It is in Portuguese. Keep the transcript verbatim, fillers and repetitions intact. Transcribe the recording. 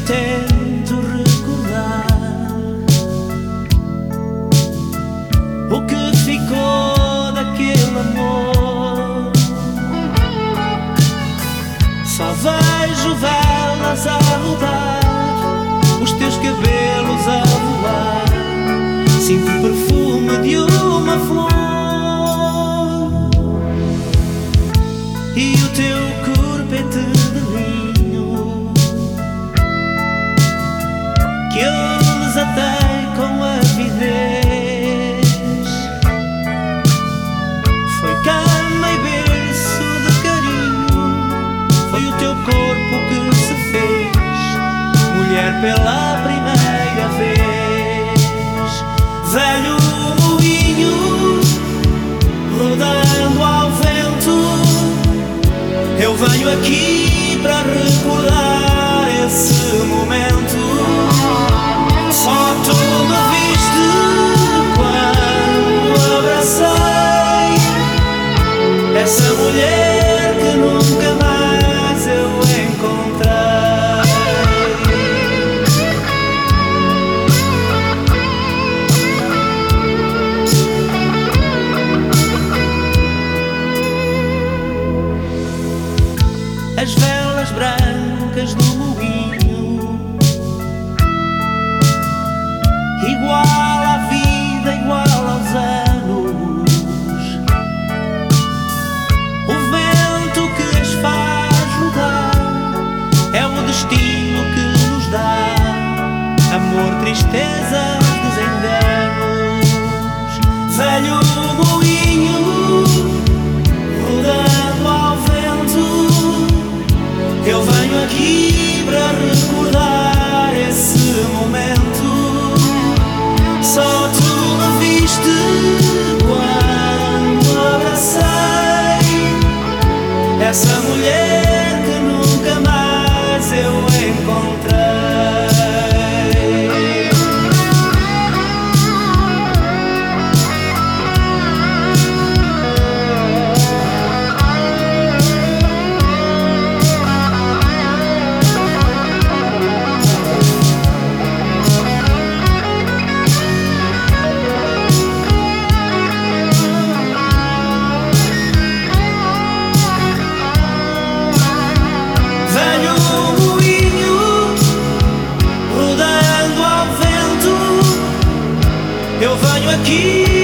tento recordar o que ficou daquele amor. Só vejo velas a rodar, os teus cabelos a voar, sinto o perfume de uma flor e o teu corpete de linho que eu desatei com avidez. Foi cama e berço de carinho, foi o teu corpo que se fez mulher pela primeira vez. Velho moinho rodando ao vento, eu venho aqui para recordar esse momento. Só tu me viste quando abracei essa mulher que nunca mais eu encontrei. As velas brancas do moinho, igual à vida, igual aos anos, o vento que as faz rodar é o destino que nos dá amor, tristezas, desenganos. Velho moinho rodando ao vento, eu venho aqui para recordar esse momento. Só tu me viste quando abracei essa mulher que nunca mais eu encontrei. Eu venho aqui